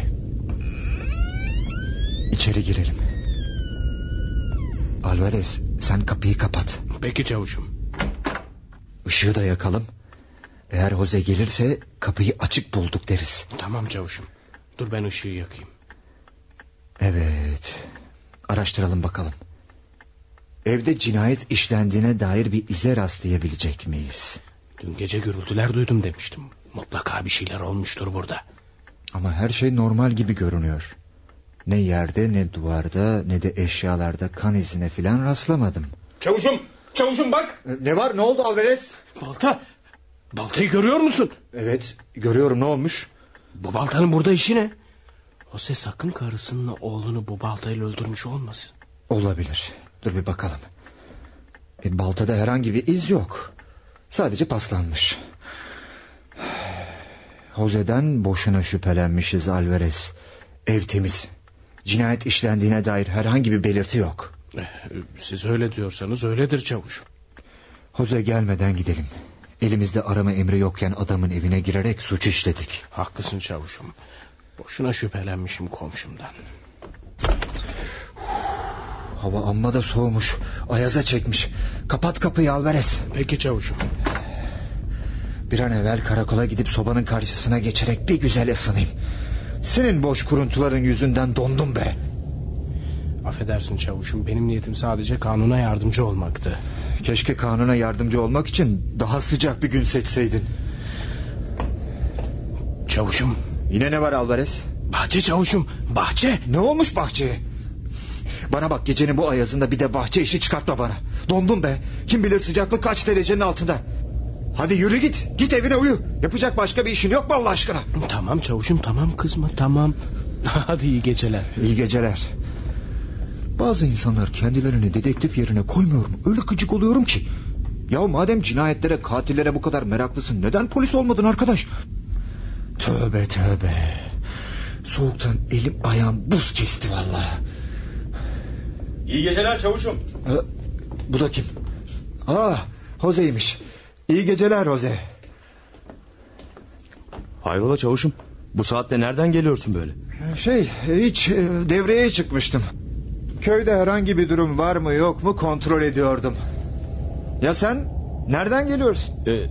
İçeri girelim. Alvarez, sen kapıyı kapat. Peki çavuşum. Işığı da yakalım. Eğer Jose gelirse kapıyı açık bulduk deriz. Tamam çavuşum. Dur ben ışığı yakayım. Evet. Araştıralım bakalım. Evde cinayet işlendiğine dair bir ize rastlayabilecek miyiz? Dün gece gürültüler duydum demiştim. Mutlaka bir şeyler olmuştur burada. Ama her şey normal gibi görünüyor. Ne yerde, ne duvarda, ne de eşyalarda kan izine filan rastlamadım. Çavuşum bak. Ne var, ne oldu Alvarez? Balta. Baltayı görüyor musun? Evet, görüyorum, ne olmuş? Bu baltanın burada işi ne? Jose sakın karısının oğlunu bu baltayla öldürmüş olmasın. Olabilir. Dur bir bakalım. Baltada herhangi bir iz yok. Sadece paslanmış. Jose'den boşuna şüphelenmişiz Alvarez. Ev temiz. Cinayet işlendiğine dair herhangi bir belirti yok. Siz öyle diyorsanız öyledir çavuşum. Jose gelmeden gidelim. Elimizde arama emri yokken adamın evine girerek suç işledik. Haklısın çavuşum. Boşuna şüphelenmişim komşumdan. Hava amma da soğumuş. Ayaza çekmiş. Kapat kapıyı Alvarez. Peki çavuşum. Bir an evvel karakola gidip sobanın karşısına geçerek bir güzel ısınayım. Senin boş kuruntuların yüzünden dondum be. Affedersin çavuşum, benim niyetim sadece kanuna yardımcı olmaktı. Keşke kanuna yardımcı olmak için daha sıcak bir gün seçseydin. Çavuşum. Yine ne var Alvarez? Bahçe çavuşum, bahçe. Ne olmuş bahçeye? Bana bak, gecenin bu ayazında bir de bahçe işi çıkartma bana. Dondum be. Kim bilir sıcaklık kaç derecenin altında. Hadi yürü git. Git evine uyu. Yapacak başka bir işin yok mu Allah aşkına? Tamam çavuşum, tamam kızma, tamam. Hadi iyi geceler. İyi geceler. Bazı insanlar kendilerini dedektif yerine koymuyor mu? Öyle gıcık oluyorum ki. Ya madem cinayetlere, katillere bu kadar meraklısın, neden polis olmadın arkadaş? Tövbe tövbe. Soğuktan elim ayağım buz kesti vallahi. İyi geceler çavuşum. Bu da kim? Jose'ymiş. İyi geceler Jose. Hayrola çavuşum? Bu saatte nereden geliyorsun böyle? Hiç devreye çıkmıştım. Köyde herhangi bir durum var mı yok mu kontrol ediyordum. Ya sen nereden geliyorsun?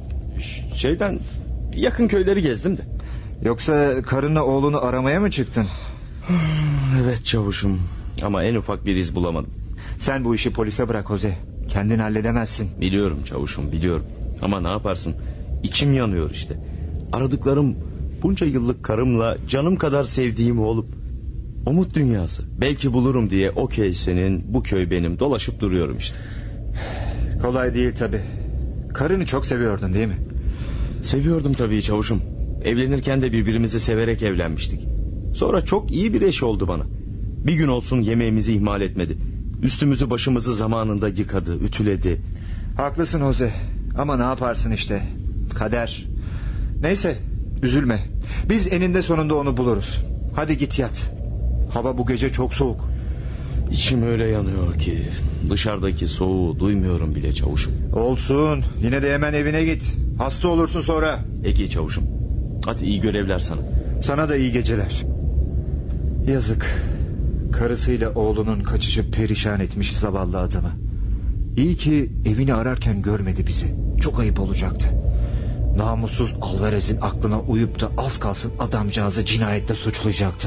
Yakın köyleri gezdim de. Yoksa karınla oğlunu aramaya mı çıktın? Evet çavuşum, ama en ufak bir iz bulamadım. Sen bu işi polise bırak Jose. Kendin halledemezsin. Biliyorum çavuşum, biliyorum. Ama ne yaparsın? İçim yanıyor işte. Aradıklarım bunca yıllık karımla canım kadar sevdiğim olup umut dünyası. Belki bulurum diye o köy senin, bu köy benim dolaşıp duruyorum işte. Kolay değil tabii. Karını çok seviyordun değil mi? Seviyordum tabii çavuşum. Evlenirken de birbirimizi severek evlenmiştik. Sonra çok iyi bir eş oldu bana. Bir gün olsun yemeğimizi ihmal etmedi. Üstümüzü başımızı zamanında yıkadı, ütüledi. Haklısın Jose. Ama ne yaparsın işte. Kader. Neyse, üzülme. Biz eninde sonunda onu buluruz. Hadi git yat. Hava bu gece çok soğuk. İçim öyle yanıyor ki dışarıdaki soğuğu duymuyorum bile çavuşum. Olsun. Yine de hemen evine git. Hasta olursun sonra. Peki çavuşum. Hadi iyi görevler sana. Sana da iyi geceler. Yazık. Karısıyla oğlunun kaçışı perişan etmiş zavallı adamı. İyi ki evini ararken görmedi bizi. Çok ayıp olacaktı. Namussuz Alvarez'in aklına uyup da az kalsın adamcağızı cinayetle suçlayacaktım.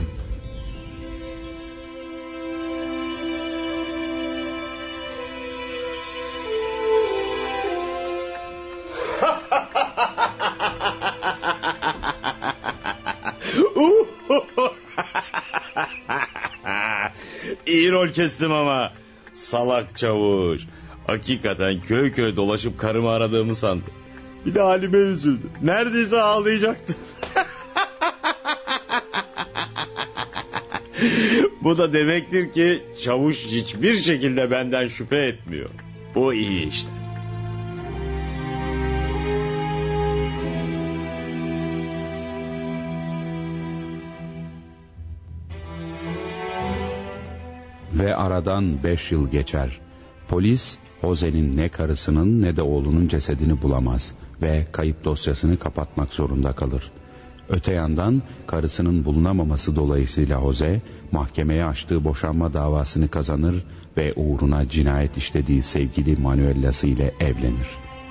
İyi rol kestim ama. Salak çavuş. Hakikaten köy köy dolaşıp karımı aradığımı sandı. Bir de halime üzüldü. Neredeyse ağlayacaktı. Bu da demektir ki çavuş hiçbir şekilde benden şüphe etmiyor. Bu iyi işte. Ve aradan 5 yıl geçer. Polis Jose'nin ne karısının ne de oğlunun cesedini bulamaz ve kayıp dosyasını kapatmak zorunda kalır. Öte yandan karısının bulunamaması dolayısıyla Jose mahkemeye açtığı boşanma davasını kazanır ve uğruna cinayet işlediği sevgili Manuela'sı ile evlenir.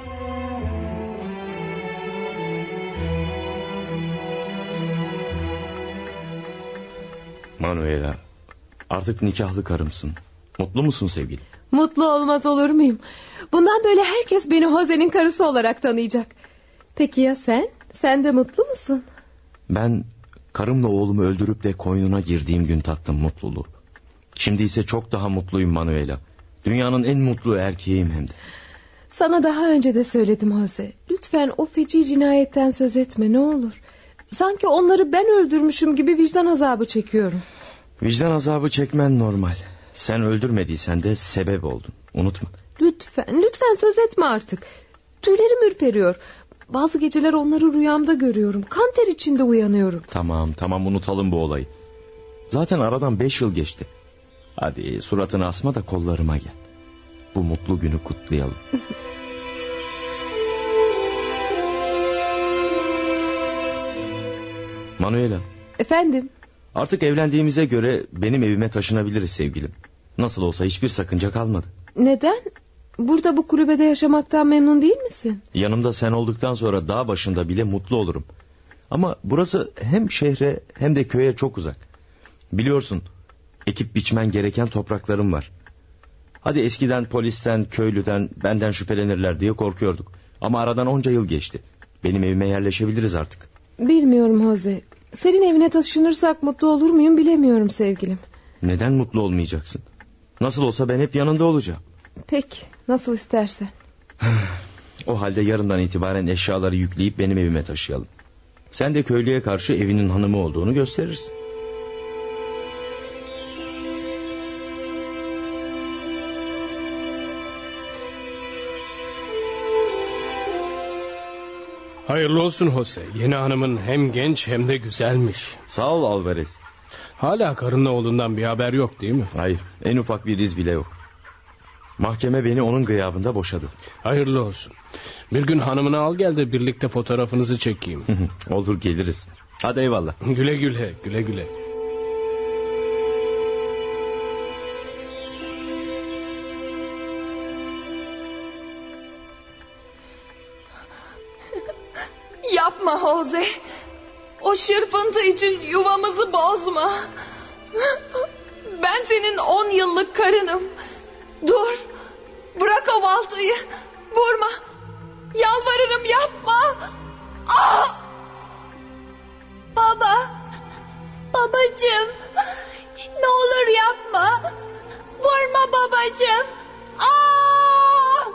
Manuela, artık nikahlı karımsın. Mutlu musun sevgilim? Mutlu olmaz olur muyum? Bundan böyle herkes beni Jose'nin karısı olarak tanıyacak. Peki ya sen? Sen de mutlu musun? Ben karımla oğlumu öldürüp de koynuna girdiğim gün tattım mutluluğu. Şimdi ise çok daha mutluyum Manuela. Dünyanın en mutlu erkeğiyim hem de. Sana daha önce de söyledim Jose. Lütfen o feci cinayetten söz etme ne olur. Sanki onları ben öldürmüşüm gibi vicdan azabı çekiyorum. Vicdan azabı çekmen normal. Sen öldürmediysen de sebep oldun. Unutma. Lütfen söz etme artık. Tüylerim ürperiyor. Bazı geceler onları rüyamda görüyorum. Kan ter içinde uyanıyorum. Tamam unutalım bu olayı. Zaten aradan 5 yıl geçti. Hadi suratını asma da kollarıma gel. Bu mutlu günü kutlayalım. Manuela. Efendim? Artık evlendiğimize göre benim evime taşınabiliriz sevgilim. Nasıl olsa hiçbir sakınca kalmadı. Neden? Burada bu kulübede yaşamaktan memnun değil misin? Yanımda sen olduktan sonra dağ başında bile mutlu olurum. Ama burası hem şehre hem de köye çok uzak. Biliyorsun, ekip biçmen gereken topraklarım var. Hadi eskiden polisten, köylüden, benden şüphelenirler diye korkuyorduk. Ama aradan onca yıl geçti. Benim evime yerleşebiliriz artık. Bilmiyorum Jose. Senin evine taşınırsak mutlu olur muyum bilemiyorum sevgilim. Neden mutlu olmayacaksın? Nasıl olsa ben hep yanında olacağım. Peki, nasıl istersen. O halde yarından itibaren eşyaları yükleyip benim evime taşıyalım. Sen de köylüye karşı evinin hanımı olduğunu gösterirsin. Hayırlı olsun Jose. Yeni hanımın hem genç hem de güzelmiş. Sağ ol Alvarez. Hala karınla oğlundan bir haber yok değil mi? Hayır, en ufak bir iz bile yok. Mahkeme beni onun gıyabında boşadı. Hayırlı olsun. Bir gün hanımını al gel de birlikte fotoğrafınızı çekeyim. Olur, geliriz. Hadi eyvallah. Güle güle, güle güle. Yapma Jose. O şırfıntı için yuvamızı bozma. Ben senin 10 yıllık karınım. Dur. Bırak o baltayı. Vurma. Yalvarırım yapma. Ah! Baba. Babacığım. Ne olur yapma. Vurma babacığım. Ah!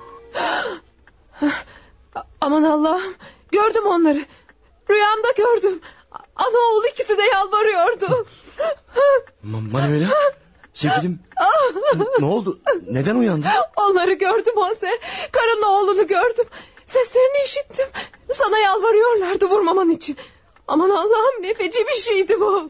Aman Allah'ım. Gördüm onları. Rüyamda gördüm. Ana oğul ikisi de yalvarıyordu. Manuela, sevgilim, ne oldu? Neden uyandın? Onları gördüm Jose. Karınla oğlunu gördüm. Seslerini işittim. Sana yalvarıyorlardı vurmaman için. Aman Allah'ım, ne feci bir şeydi bu.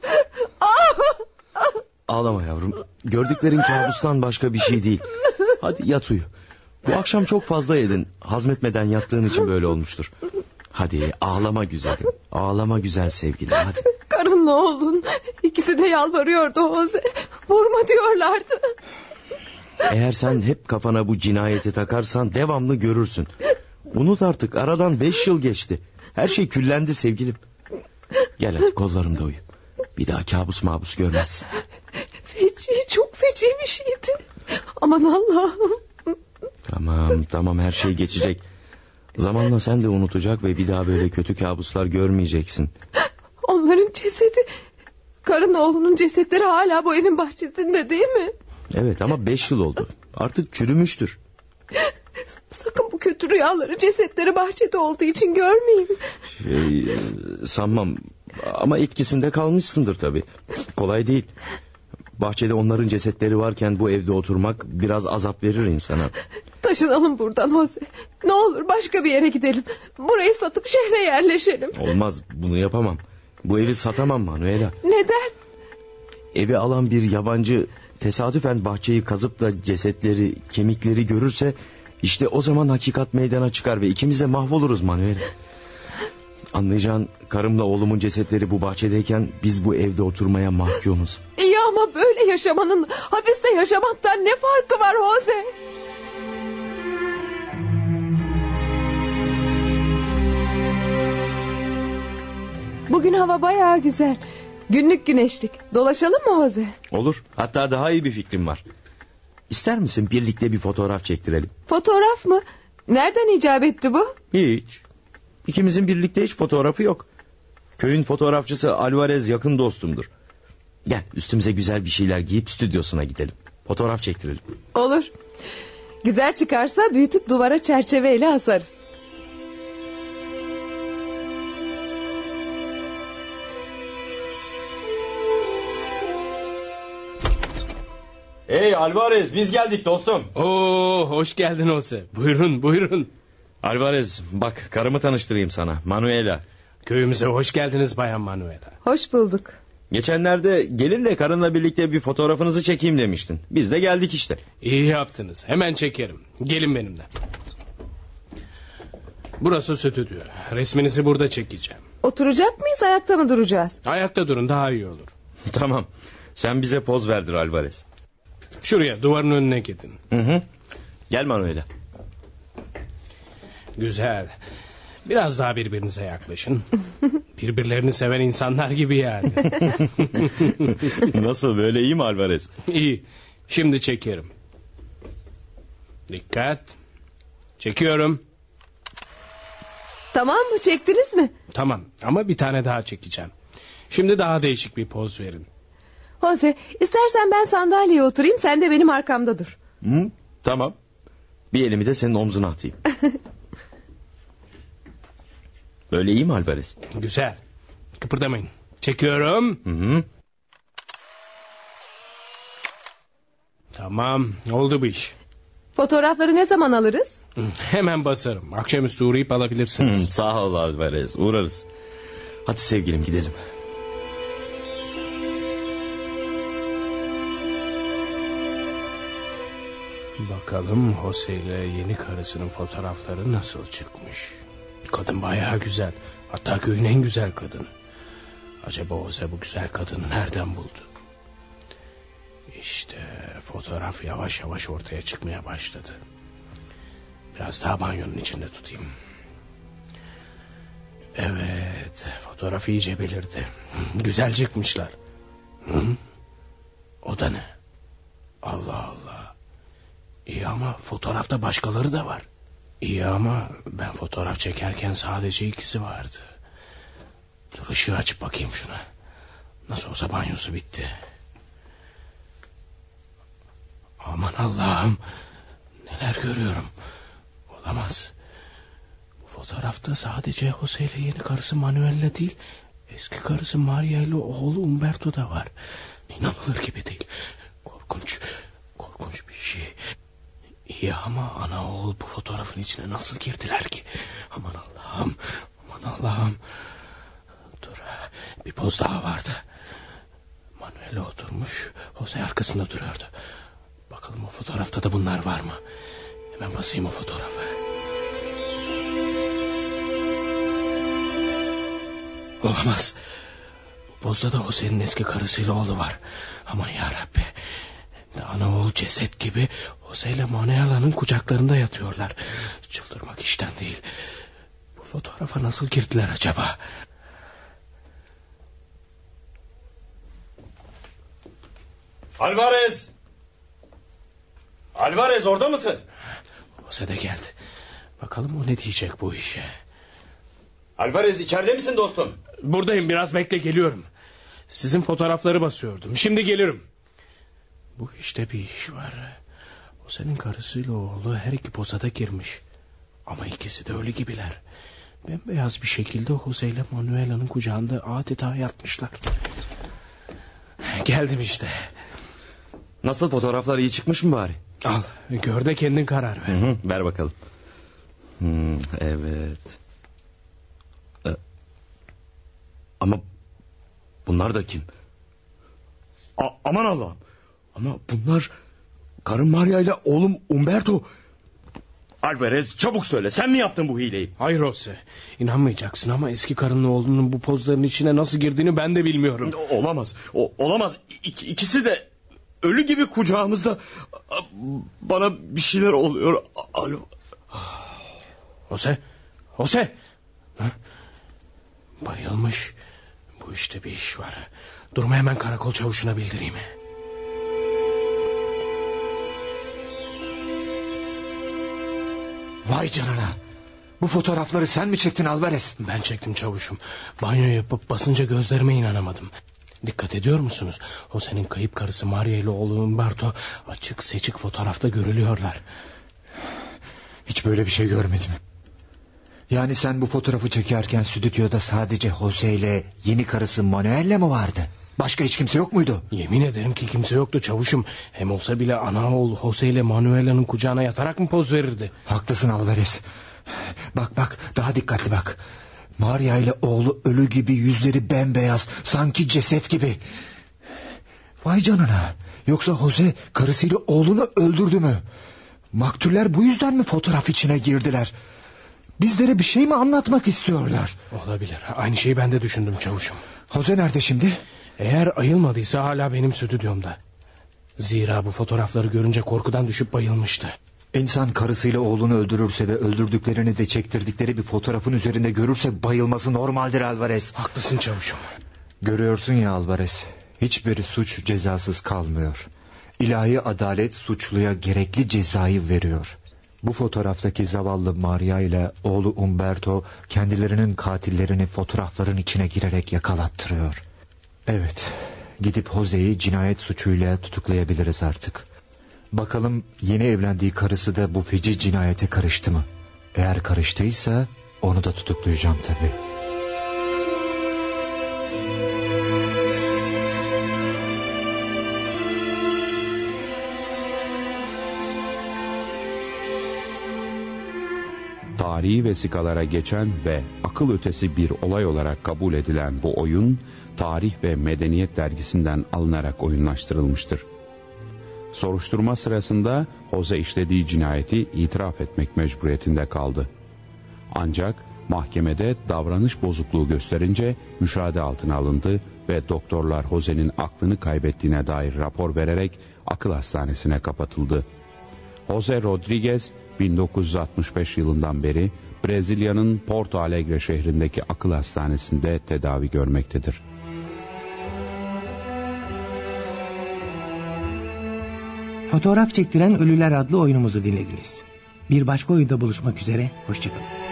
Ağlama yavrum. Gördüklerin kabustan başka bir şey değil. Hadi yat uyu. Bu akşam çok fazla yedin. Hazmetmeden yattığın için böyle olmuştur. Hadi ağlama güzelim. Ağlama güzel sevgilim, hadi. Karınla oğlun ikisi de yalvarıyordu Jose. Vurma diyorlardı. Eğer sen hep kafana bu cinayeti takarsan devamlı görürsün. Unut artık, aradan 5 yıl geçti. Her şey küllendi sevgilim. Gel hadi kollarımda uyu. Bir daha kabus mabus görmezsin. Feci, çok feci bir şeydi. Aman Allah'ım. Tamam, her şey geçecek. Zamanla sen de unutacak ve bir daha böyle kötü kabuslar görmeyeceksin. Onların cesedi, karın oğlunun cesetleri hala bu evin bahçesinde değil mi? Evet, ama 5 yıl oldu. Artık çürümüştür. Sakın bu kötü rüyaları cesetleri bahçede olduğu için görmeyeyim. Sanmam. Ama etkisinde kalmışsındır tabii. Kolay değil. Bahçede onların cesetleri varken bu evde oturmak biraz azap verir insana. Taşınalım buradan Jose. Ne olur başka bir yere gidelim. Burayı satıp şehre yerleşelim. Olmaz, bunu yapamam. Bu evi satamam Manuela. Neden? Evi alan bir yabancı tesadüfen bahçeyi kazıp da cesetleri, kemikleri görürse... işte o zaman hakikat meydana çıkar ve ikimiz de mahvoluruz Manuel. Anlayacağın, karımla oğlumun cesetleri bu bahçedeyken biz bu evde oturmaya mahkumuz. İyi ama böyle yaşamanın hapiste yaşamaktan ne farkı var Jose? Bugün hava bayağı güzel. Günlük güneşlik. Dolaşalım mı Jose? Olur. Hatta daha iyi bir fikrim var. İster misin birlikte bir fotoğraf çektirelim? Fotoğraf mı? Nereden icap etti bu? Hiç. İkimizin birlikte hiç fotoğrafı yok. Köyün fotoğrafçısı Alvarez yakın dostumdur. Gel üstümüze güzel bir şeyler giyip stüdyosuna gidelim. Fotoğraf çektirelim. Olur. Güzel çıkarsa büyütüp duvara çerçeveyle asarız. Hey Alvarez, biz geldik dostum. Oo, hoş geldin Jose. Buyurun buyurun. Alvarez, bak karımı tanıştırayım sana, Manuela. Köyümüze hoş geldiniz Bayan Manuela. Hoş bulduk. Geçenlerde gelin de karınla birlikte bir fotoğrafınızı çekeyim demiştin. Biz de geldik işte. İyi yaptınız, hemen çekerim. Gelin benimle. Burası stüdyo. Resminizi burada çekeceğim. Oturacak mıyız, ayakta mı duracağız? Ayakta durun, daha iyi olur. Tamam, sen bize poz verdir Alvarez. Şuraya, duvarın önüne gidin. Hı. Gel Manuela. Güzel. Biraz daha birbirinize yaklaşın. Birbirlerini seven insanlar gibi yani. Nasıl, böyle iyi mi Alvarez? İyi. Şimdi çekerim. Dikkat. Çekiyorum. Tamam mı, çektiniz mi? Tamam ama bir tane daha çekeceğim. Şimdi daha değişik bir poz verin. Jose, istersen ben sandalyeye oturayım, sen de benim arkamda dur. Hı, tamam. Bir elimi de senin omzuna atayım. Böyle iyi mi Alvarez? Güzel. Kıpırdamayın. Çekiyorum. Hı. Tamam, oldu bu iş. Fotoğrafları ne zaman alırız? Hemen basarım. Akşamüstü uğrayıp alabilirsiniz. Sağ ol Alvarez, uğrarız. Hadi sevgilim, gidelim. Bakalım Jose ile yeni karısının fotoğrafları nasıl çıkmış. Kadın bayağı güzel. Hatta köyün en güzel kadını. Acaba Jose bu güzel kadını nereden buldu? İşte fotoğraf yavaş yavaş ortaya çıkmaya başladı. Biraz daha banyonun içinde tutayım. Evet, fotoğraf iyice belirdi. Güzel çıkmışlar. Hı? O da ne? Allah Allah. İyi ama fotoğrafta başkaları da var. İyi ama ben fotoğraf çekerken sadece ikisi vardı. Dur ışığı açıp bakayım şuna. Nasıl olsa banyosu bitti. Aman Allah'ım. Neler görüyorum. Olamaz. Bu fotoğrafta sadece Jose ile yeni karısı Manuela değil, eski karısı Maria ile oğlu Umberto da var. İnanılır gibi değil. Korkunç. Korkunç bir şey. İyi ama ana oğul bu fotoğrafın içine nasıl girdiler ki? Aman Allah'ım. Aman Allah'ım. Dur. Bir poz daha vardı. Manuela oturmuş. Jose arkasında duruyordu. Bakalım o fotoğrafta da bunlar var mı? Hemen basayım o fotoğrafa. Olamaz. Bu pozda da Jose'nin eski karısıyla oğlu var. Aman yarabbi. Ana oğul ceset gibi Jose ile Manuela'nın kucaklarında yatıyorlar. Çıldırmak işten değil. Bu fotoğrafa nasıl girdiler acaba? Alvarez! Alvarez, orada mısın? Jose de geldi. Bakalım o ne diyecek bu işe. Alvarez, içeride misin dostum? Buradayım, biraz bekle, geliyorum. Sizin fotoğrafları basıyordum. Şimdi gelirim. Bu işte bir iş var. O senin karısıyla oğlu her iki pozada girmiş. Ama ikisi de ölü gibiler. Bembeyaz bir şekilde Jose ile Manuela'nın kucağında adeta yatmışlar. Geldim işte. Nasıl, fotoğraflar iyi çıkmış mı bari? Al, gör de kendin karar ver. Ver bakalım. Evet. Ama bunlar da kim? Aman Allah'ım. Ama bunlar karım Maria ile oğlum Umberto. Alvarez, çabuk söyle, sen mi yaptın bu hileyi? Hayır Jose, inanmayacaksın ama eski karınla oğlunun bu pozların içine nasıl girdiğini ben de bilmiyorum. Olamaz, olamaz. İkisi de ölü gibi kucağımızda. Bana bir şeyler oluyor. Jose. Bayılmış. Bu işte bir iş var. Durumu hemen karakol çavuşuna bildireyim. Vay canına. Bu fotoğrafları sen mi çektin Alvarez? Ben çektim çavuşum. Banyo yapıp basınca gözlerime inanamadım. Dikkat ediyor musunuz? Jose'nin kayıp karısı Maria ile oğlu Umberto açık seçik fotoğrafta görülüyorlar. Hiç böyle bir şey görmedim. Yani sen bu fotoğrafı çekerken stüdyoda sadece Jose ile yeni karısı Manuel'le mi vardı? Başka hiç kimse yok muydu? Yemin ederim ki kimse yoktu çavuşum. Hem olsa bile ana oğul Jose ile Manuela'nın kucağına yatarak mı poz verirdi? Haklısın Alvarez. Bak daha dikkatli bak. Maria ile oğlu ölü gibi, yüzleri bembeyaz, sanki ceset gibi. Vay canına. Yoksa Jose karısıyla oğlunu öldürdü mü? Maktuller bu yüzden mi fotoğraf içine girdiler? Bizlere bir şey mi anlatmak istiyorlar? Olabilir. Aynı şeyi ben de düşündüm çavuşum. Jose nerede şimdi? Eğer ayılmadıysa hala benim stüdyomda. Zira bu fotoğrafları görünce korkudan düşüp bayılmıştı. İnsan karısıyla oğlunu öldürürse ve öldürdüklerini de çektirdikleri bir fotoğrafın üzerinde görürse bayılması normaldir Alvarez. Haklısın çavuşum. Görüyorsun ya Alvarez, hiçbir suç cezasız kalmıyor. İlahi adalet suçluya gerekli cezayı veriyor. Bu fotoğraftaki zavallı Maria ile oğlu Umberto kendilerinin katillerini fotoğrafların içine girerek yakalattırıyor. Evet, gidip Jose'yi cinayet suçuyla tutuklayabiliriz artık. Bakalım yeni evlendiği karısı da bu feci cinayete karıştı mı? Eğer karıştıysa onu da tutuklayacağım tabii. Tarihi vesikalara geçen ve akıl ötesi bir olay olarak kabul edilen bu oyun, Tarih ve Medeniyet dergisinden alınarak oyunlaştırılmıştır. Soruşturma sırasında Jose işlediği cinayeti itiraf etmek mecburiyetinde kaldı. Ancak mahkemede davranış bozukluğu gösterince müşahede altına alındı ve doktorlar Jose'nin aklını kaybettiğine dair rapor vererek akıl hastanesine kapatıldı. Jose Rodriguez 1965 yılından beri Brezilya'nın Porto Alegre şehrindeki akıl hastanesinde tedavi görmektedir. Fotoğraf çektiren Ölüler adlı oyunumuzu dinlediniz. Bir başka oyunda buluşmak üzere, hoşçakalın.